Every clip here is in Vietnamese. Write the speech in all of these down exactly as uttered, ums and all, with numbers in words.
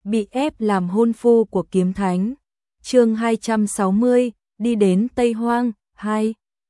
bị ép làm hôn phu của kiếm thánh. Chương hai trăm sáu mươi, đi đến Tây Hoang, hai.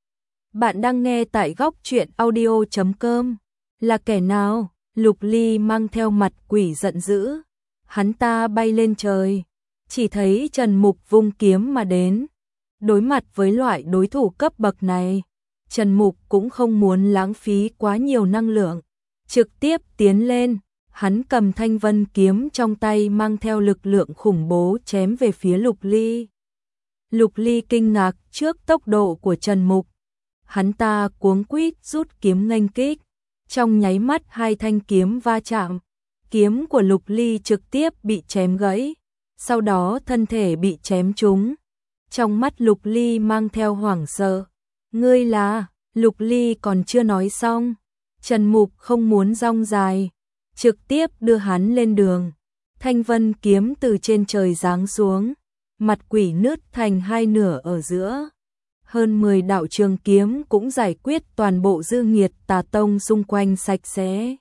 Bạn đang nghe tại góc truyện audio chấm com. Là kẻ nào? Lục Ly mang theo mặt quỷ giận dữ. Hắn ta bay lên trời, chỉ thấy Trần Mục vung kiếm mà đến. Đối mặt với loại đối thủ cấp bậc này, Trần Mục cũng không muốn lãng phí quá nhiều năng lượng, trực tiếp tiến lên. Hắn cầm thanh vân kiếm trong tay mang theo lực lượng khủng bố chém về phía Lục Ly. Lục Ly kinh ngạc trước tốc độ của Trần Mục. Hắn ta cuống quýt rút kiếm nghênh kích. Trong nháy mắt hai thanh kiếm va chạm, kiếm của Lục Ly trực tiếp bị chém gãy, sau đó thân thể bị chém trúng. Trong mắt Lục Ly mang theo hoảng sợ. Ngươi là? Lục Ly còn chưa nói xong, Trần Mục không muốn rong dài, trực tiếp đưa hắn lên đường. Thanh vân kiếm từ trên trời giáng xuống, mặt quỷ nứt thành hai nửa ở giữa. Hơn mười đạo trường kiếm cũng giải quyết toàn bộ dư nghiệt tà tông xung quanh sạch sẽ.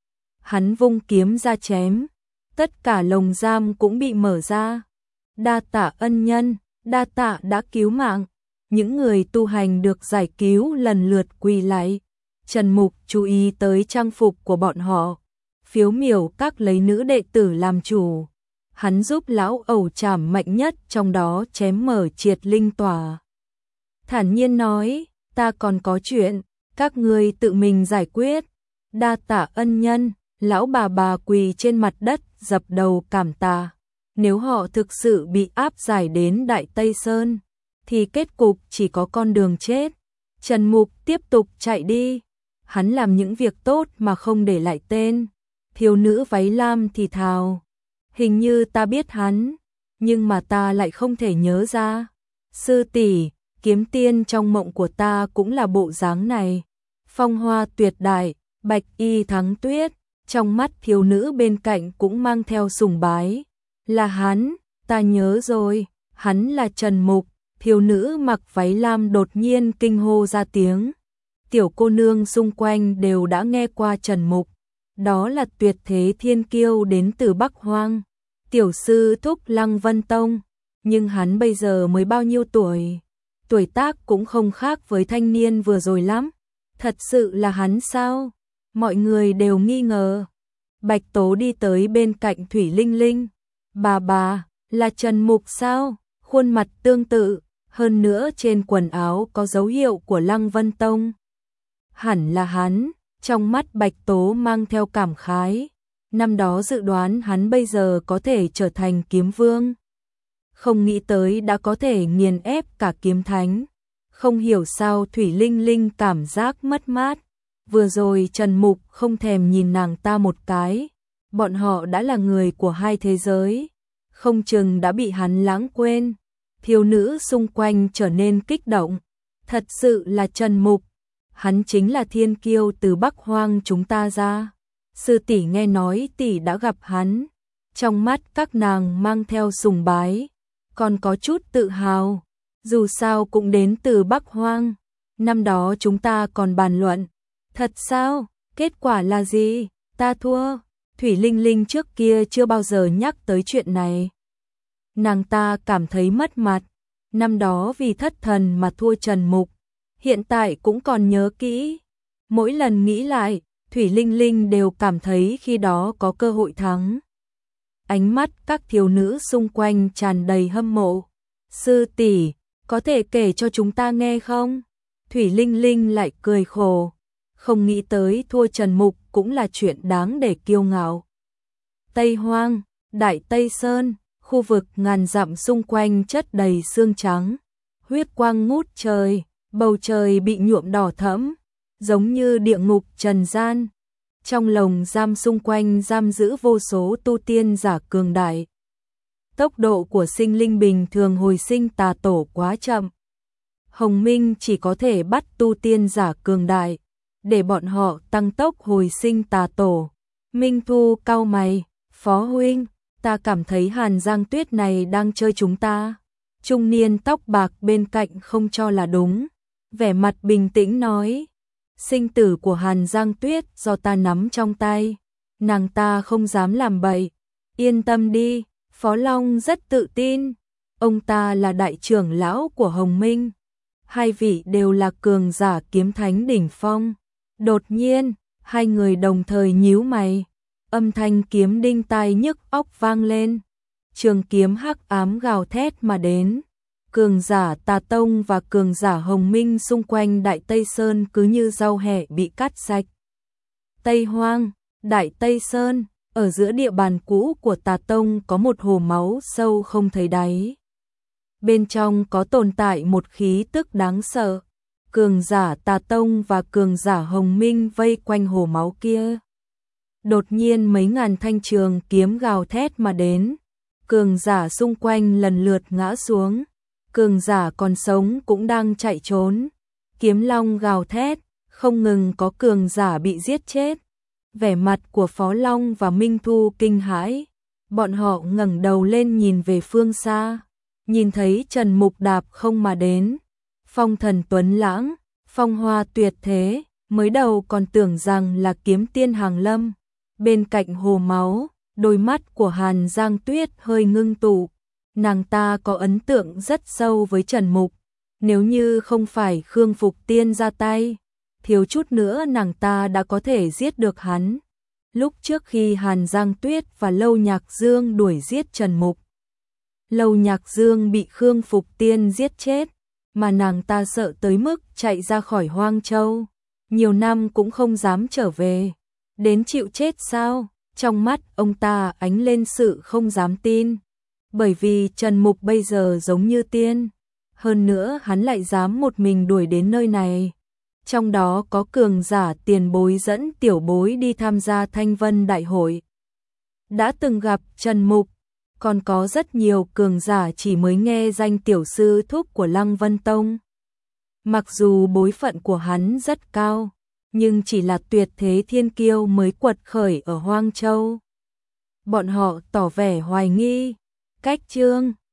Hắn vung kiếm ra chém, tất cả lồng giam cũng bị mở ra. Đa tạ ân nhân, đa tạ đã cứu mạng. Những người tu hành được giải cứu lần lượt quỳ lạy. Trần Mục chú ý tới trang phục của bọn họ. Phiếu miểu các lấy nữ đệ tử làm chủ. Hắn giúp lão ẩu trảm mạnh nhất trong đó chém mở triệt linh tỏa. Thản nhiên nói, ta còn có chuyện, các ngươi tự mình giải quyết. Đa tạ ân nhân, lão bà bà quỳ trên mặt đất dập đầu cảm tạ. Nếu họ thực sự bị áp giải đến Đại Tây Sơn, thì kết cục chỉ có con đường chết. Trần Mục tiếp tục chạy đi. Hắn làm những việc tốt mà không để lại tên. Thiếu nữ váy lam thì thào, hình như ta biết hắn, nhưng mà ta lại không thể nhớ ra. Sư tỷ, kiếm tiên trong mộng của ta cũng là bộ dáng này. Phong hoa tuyệt đại, bạch y thắng tuyết. Trong mắt thiếu nữ bên cạnh cũng mang theo sùng bái. Là hắn, ta nhớ rồi, hắn là Trần Mục. Thiếu nữ mặc váy lam đột nhiên kinh hô ra tiếng. Tiểu cô nương xung quanh đều đã nghe qua Trần Mục. Đó là tuyệt thế thiên kiêu đến từ Bắc Hoang, tiểu sư thúc Lăng Vân Tông. Nhưng hắn bây giờ mới bao nhiêu tuổi? Tuổi tác cũng không khác với thanh niên vừa rồi lắm. Thật sự là hắn sao? Mọi người đều nghi ngờ. Bạch Tố đi tới bên cạnh Thủy Linh Linh. Bà bà, là Trần Mục sao? Khuôn mặt tương tự, hơn nữa trên quần áo có dấu hiệu của Lăng Vân Tông. Hẳn là hắn. Trong mắt Bạch Tố mang theo cảm khái. Năm đó dự đoán hắn bây giờ có thể trở thành kiếm vương. Không nghĩ tới đã có thể nghiền ép cả kiếm thánh. Không hiểu sao Thủy Linh Linh cảm giác mất mát. Vừa rồi Trần Mục không thèm nhìn nàng ta một cái. Bọn họ đã là người của hai thế giới. Không chừng đã bị hắn lãng quên. Thiếu nữ xung quanh trở nên kích động. Thật sự là Trần Mục. Hắn chính là thiên kiêu từ Bắc Hoang chúng ta ra. Sư tỷ nghe nói tỷ đã gặp hắn. Trong mắt các nàng mang theo sùng bái, còn có chút tự hào. Dù sao cũng đến từ Bắc Hoang. Năm đó chúng ta còn bàn luận. Thật sao? Kết quả là gì? Ta thua. Thủy Linh Linh trước kia chưa bao giờ nhắc tới chuyện này. Nàng ta cảm thấy mất mặt. Năm đó vì thất thần mà thua Trần Mục. Hiện tại cũng còn nhớ kỹ. Mỗi lần nghĩ lại, Thủy Linh Linh đều cảm thấy khi đó có cơ hội thắng. Ánh mắt các thiếu nữ xung quanh tràn đầy hâm mộ. Sư tỷ, có thể kể cho chúng ta nghe không? Thủy Linh Linh lại cười khổ. Không nghĩ tới thua Trần Mục cũng là chuyện đáng để kiêu ngạo. Tây Hoang, Đại Tây Sơn, khu vực ngàn dặm xung quanh chất đầy sương trắng. Huyết quang ngút trời. Bầu trời bị nhuộm đỏ thẫm, giống như địa ngục trần gian. Trong lồng giam xung quanh giam giữ vô số tu tiên giả cường đại. Tốc độ của sinh linh bình thường hồi sinh tà tổ quá chậm. Hồng Minh chỉ có thể bắt tu tiên giả cường đại, để bọn họ tăng tốc hồi sinh tà tổ. Minh Thu cau mày, Phó huynh, ta cảm thấy Hàn Giang Tuyết này đang chơi chúng ta. Trung niên tóc bạc bên cạnh không cho là đúng. Vẻ mặt bình tĩnh nói, sinh tử của Hàn Giang Tuyết do ta nắm trong tay, nàng ta không dám làm bậy, Yên tâm đi, Phó Long rất tự tin. Ông ta là đại trưởng lão của Hồng Minh. Hai vị đều là cường giả kiếm thánh đỉnh phong. Đột nhiên, hai người đồng thời nhíu mày. Âm thanh kiếm đinh tai nhức óc vang lên. Trường kiếm hắc ám gào thét mà đến. Cường giả Tà Tông và cường giả Hồng Minh xung quanh Đại Tây Sơn cứ như rau hẹ bị cắt sạch. Tây Hoang, Đại Tây Sơn, ở giữa địa bàn cũ của Tà Tông có một hồ máu sâu không thấy đáy. Bên trong có tồn tại một khí tức đáng sợ. Cường giả Tà Tông và cường giả Hồng Minh vây quanh hồ máu kia. Đột nhiên mấy ngàn thanh trường kiếm gào thét mà đến. Cường giả xung quanh lần lượt ngã xuống. Cường giả còn sống cũng đang chạy trốn. Kiếm long gào thét, không ngừng có cường giả bị giết chết. Vẻ mặt của Phó Long và Minh Thu kinh hãi. Bọn họ ngẩng đầu lên nhìn về phương xa. Nhìn thấy Trần Mục đạp không mà đến. Phong thần tuấn lãng, phong hoa tuyệt thế. Mới đầu còn tưởng rằng là kiếm tiên hàng lâm. Bên cạnh hồ máu, đôi mắt của Hàn Giang Tuyết hơi ngưng tụ. Nàng ta có ấn tượng rất sâu với Trần Mục. Nếu như không phải Khương Phục Tiên ra tay, thiếu chút nữa nàng ta đã có thể giết được hắn. Lúc trước khi Hàn Giang Tuyết và Lâu Nhạc Dương đuổi giết Trần Mục, Lâu Nhạc Dương bị Khương Phục Tiên giết chết, mà nàng ta sợ tới mức chạy ra khỏi Hoang Châu. Nhiều năm cũng không dám trở về. Đến chịu chết sao? Trong mắt ông ta ánh lên sự không dám tin. Bởi vì Trần Mục bây giờ giống như tiên. Hơn nữa hắn lại dám một mình đuổi đến nơi này. Trong đó có cường giả tiền bối dẫn tiểu bối đi tham gia Thanh Vân Đại hội. Đã từng gặp Trần Mục. Còn có rất nhiều cường giả chỉ mới nghe danh tiểu sư thúc của Lăng Vân Tông. Mặc dù bối phận của hắn rất cao, nhưng chỉ là tuyệt thế thiên kiêu mới quật khởi ở Hoang Châu. Bọn họ tỏ vẻ hoài nghi. Cách chương